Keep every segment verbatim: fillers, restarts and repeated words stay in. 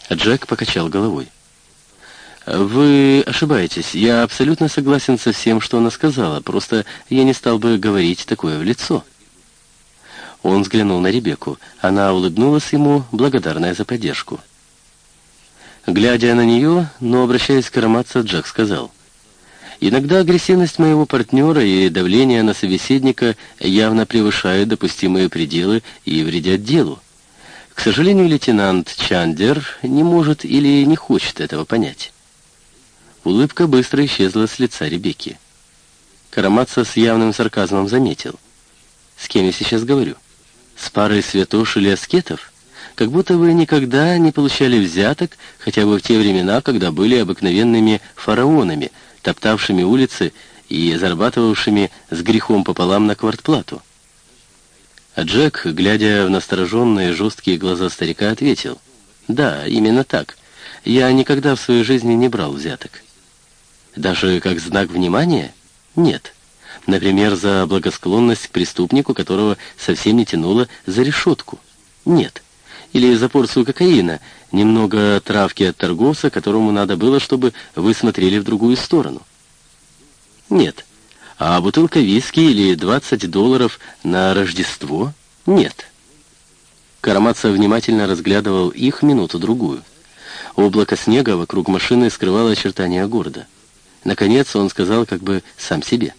Джек покачал головой. «Вы ошибаетесь. Я абсолютно согласен со всем, что она сказала. Просто я не стал бы говорить такое в лицо». Он взглянул на Ребекку. Она улыбнулась ему, благодарная за поддержку. Глядя на нее, но обращаясь к Карамаццо, Джек сказал: «Иногда агрессивность моего партнера и давление на собеседника явно превышают допустимые пределы и вредят делу. К сожалению, лейтенант Чандер не может или не хочет этого понять». Улыбка быстро исчезла с лица Ребекки. Карамаццо с явным сарказмом заметил: «С кем я сейчас говорю? С парой святош или аскетов? Как будто вы никогда не получали взяток, хотя бы в те времена, когда были обыкновенными фараонами, топтавшими улицы и зарабатывавшими с грехом пополам на квартплату». А Джек, глядя в настороженные жесткие глаза старика, ответил: «Да, именно так. Я никогда в своей жизни не брал взяток». «Даже как знак внимания? Нет. Например, за благосклонность к преступнику, которого совсем не тянуло за решетку? Нет. Или за порцию кокаина, немного травки от торговца, которому надо было, чтобы вы смотрели в другую сторону? Нет. А бутылка виски или двадцать долларов на Рождество? Нет». Карамаццо внимательно разглядывал их минуту-другую. Облако снега вокруг машины скрывало очертания города. Наконец он сказал как бы сам себе: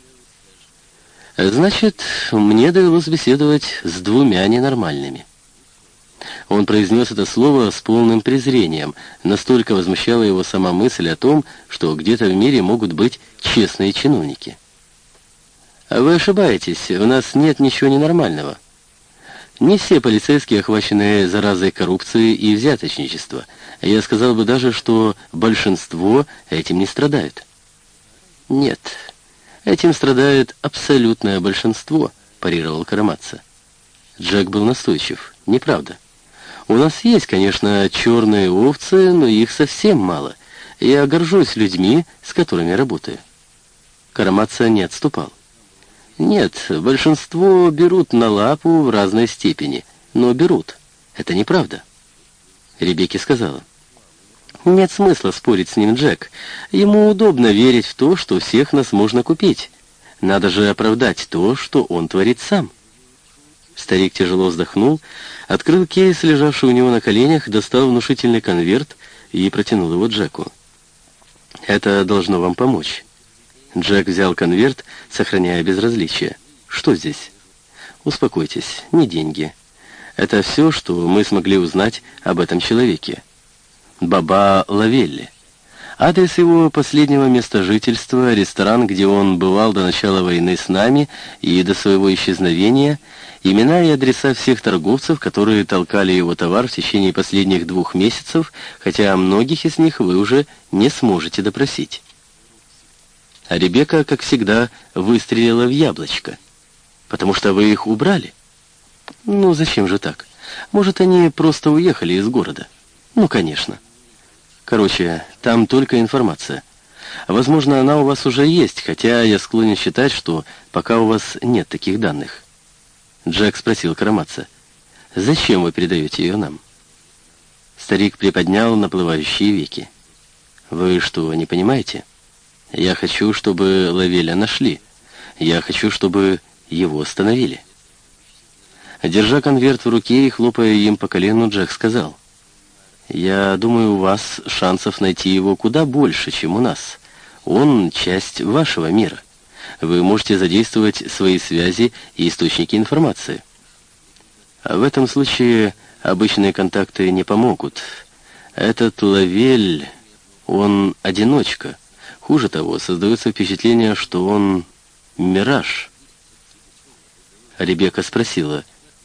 «Значит, мне довелось беседовать с двумя ненормальными». Он произнес это слово с полным презрением, настолько возмущала его сама мысль о том, что где-то в мире могут быть честные чиновники. «Вы ошибаетесь, у нас нет ничего ненормального. Не все полицейские охвачены заразой коррупции и взяточничества. Я сказал бы даже, что большинство этим не страдают». «Нет, этим страдает абсолютное большинство», — парировал Карамаццо. Джек был настойчив. «Неправда. У нас есть, конечно, черные овцы, но их совсем мало. Я горжусь людьми, с которыми работаю». Карамаццо не отступал. «Нет, большинство берут на лапу в разной степени, но берут. Это неправда». Ребекки сказала: «Нет смысла спорить с ним, Джек. Ему удобно верить в то, что всех нас можно купить. Надо же оправдать то, что он творит сам». Старик тяжело вздохнул, открыл кейс, лежавший у него на коленях, достал внушительный конверт и протянул его Джеку. «Это должно вам помочь». Джек взял конверт, сохраняя безразличие. «Что здесь?» «Успокойтесь, не деньги. Это все, что мы смогли узнать об этом человеке. Баба Лавелли. Адрес его последнего места жительства, ресторан, где он бывал до начала войны с нами и до своего исчезновения, имена и адреса всех торговцев, которые толкали его товар в течение последних двух месяцев, хотя многих из них вы уже не сможете допросить». А Ребекка, как всегда, выстрелила в яблочко. «Потому что вы их убрали?» «Ну, зачем же так? Может, они просто уехали из города?» «Ну, конечно». «Короче, там только информация. Возможно, она у вас уже есть, хотя я склонен считать, что пока у вас нет таких данных». Джек спросил Карамаццо: «Зачем вы передаете ее нам?» Старик приподнял наплывающие веки. «Вы что, не понимаете? Я хочу, чтобы Лавеля нашли. Я хочу, чтобы его остановили». Держа конверт в руке и хлопая им по колену, Джек сказал: «Я думаю, у вас шансов найти его куда больше, чем у нас. Он часть вашего мира. Вы можете задействовать свои связи и источники информации. А в этом случае обычные контакты не помогут. Этот Лавель, он одиночка. Хуже того, создается впечатление, что он мираж». Ребекка спросила: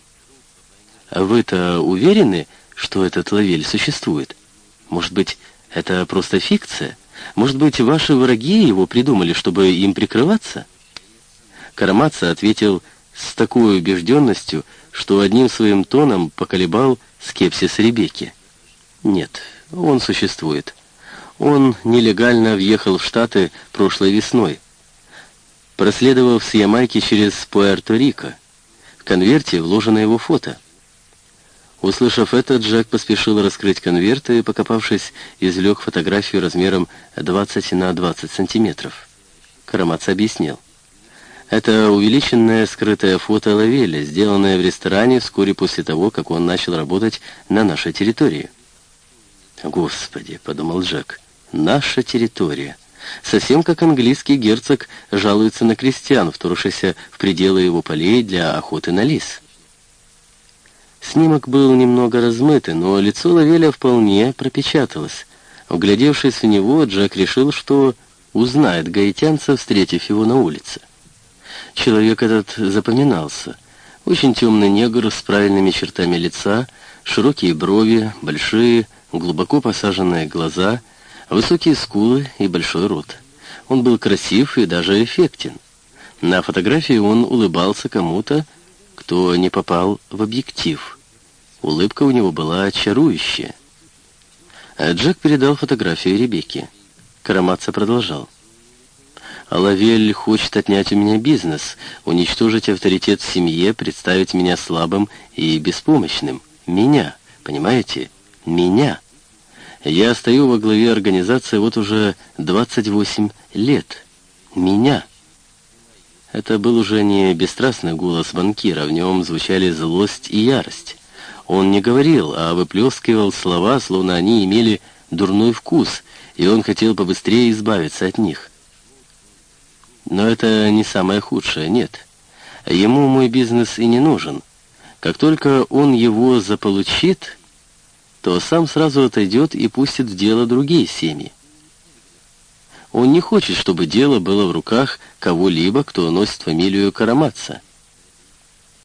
«А вы-то уверены, что этот Лавель существует? Может быть, это просто фикция? Может быть, ваши враги его придумали, чтобы им прикрываться?» Карамаццо ответил с такой убежденностью, что одним своим тоном поколебал скепсис Ребекки. «Нет, он существует. Он нелегально въехал в Штаты прошлой весной, проследовав с Ямайки через Пуэрто-Рико. В конверте вложено его фото. Услышав это, Джек поспешил раскрыть конверт и, покопавшись, извлек фотографию размером двадцать на двадцать сантиметров. Карамаца объяснил. Это увеличенное скрытое фото Лавеля, сделанное в ресторане вскоре после того, как он начал работать на нашей территории. «Господи», — подумал Джек, — «наша территория». Совсем как английский герцог жалуется на крестьян, вторгшихся в пределы его полей для охоты на лис. Снимок был немного размытый, но лицо Лавеля вполне пропечаталось. Вглядевшись в него, Джек решил, что узнает гаитянца, встретив его на улице. Человек этот запоминался. Очень темный негр с правильными чертами лица, широкие брови, большие, глубоко посаженные глаза, высокие скулы и большой рот. Он был красив и даже эффектен. На фотографии он улыбался кому-то, кто не попал в объектив. Улыбка у него была чарующая. А Джек передал фотографию Ребекке. Карамаца продолжал. «Лавель хочет отнять у меня бизнес, уничтожить авторитет в семье, представить меня слабым и беспомощным. Меня, понимаете? Меня. Я стою во главе организации вот уже двадцать восемь лет. Меня». Это был уже не бесстрастный голос банкира, в нем звучали злость и ярость. Он не говорил, а выплескивал слова, словно они имели дурной вкус, и он хотел побыстрее избавиться от них. Но это не самое худшее, нет. Ему мой бизнес и не нужен. Как только он его заполучит, то сам сразу отойдет и пустит в дело другие семьи. Он не хочет, чтобы дело было в руках кого-либо, кто носит фамилию Карамаца.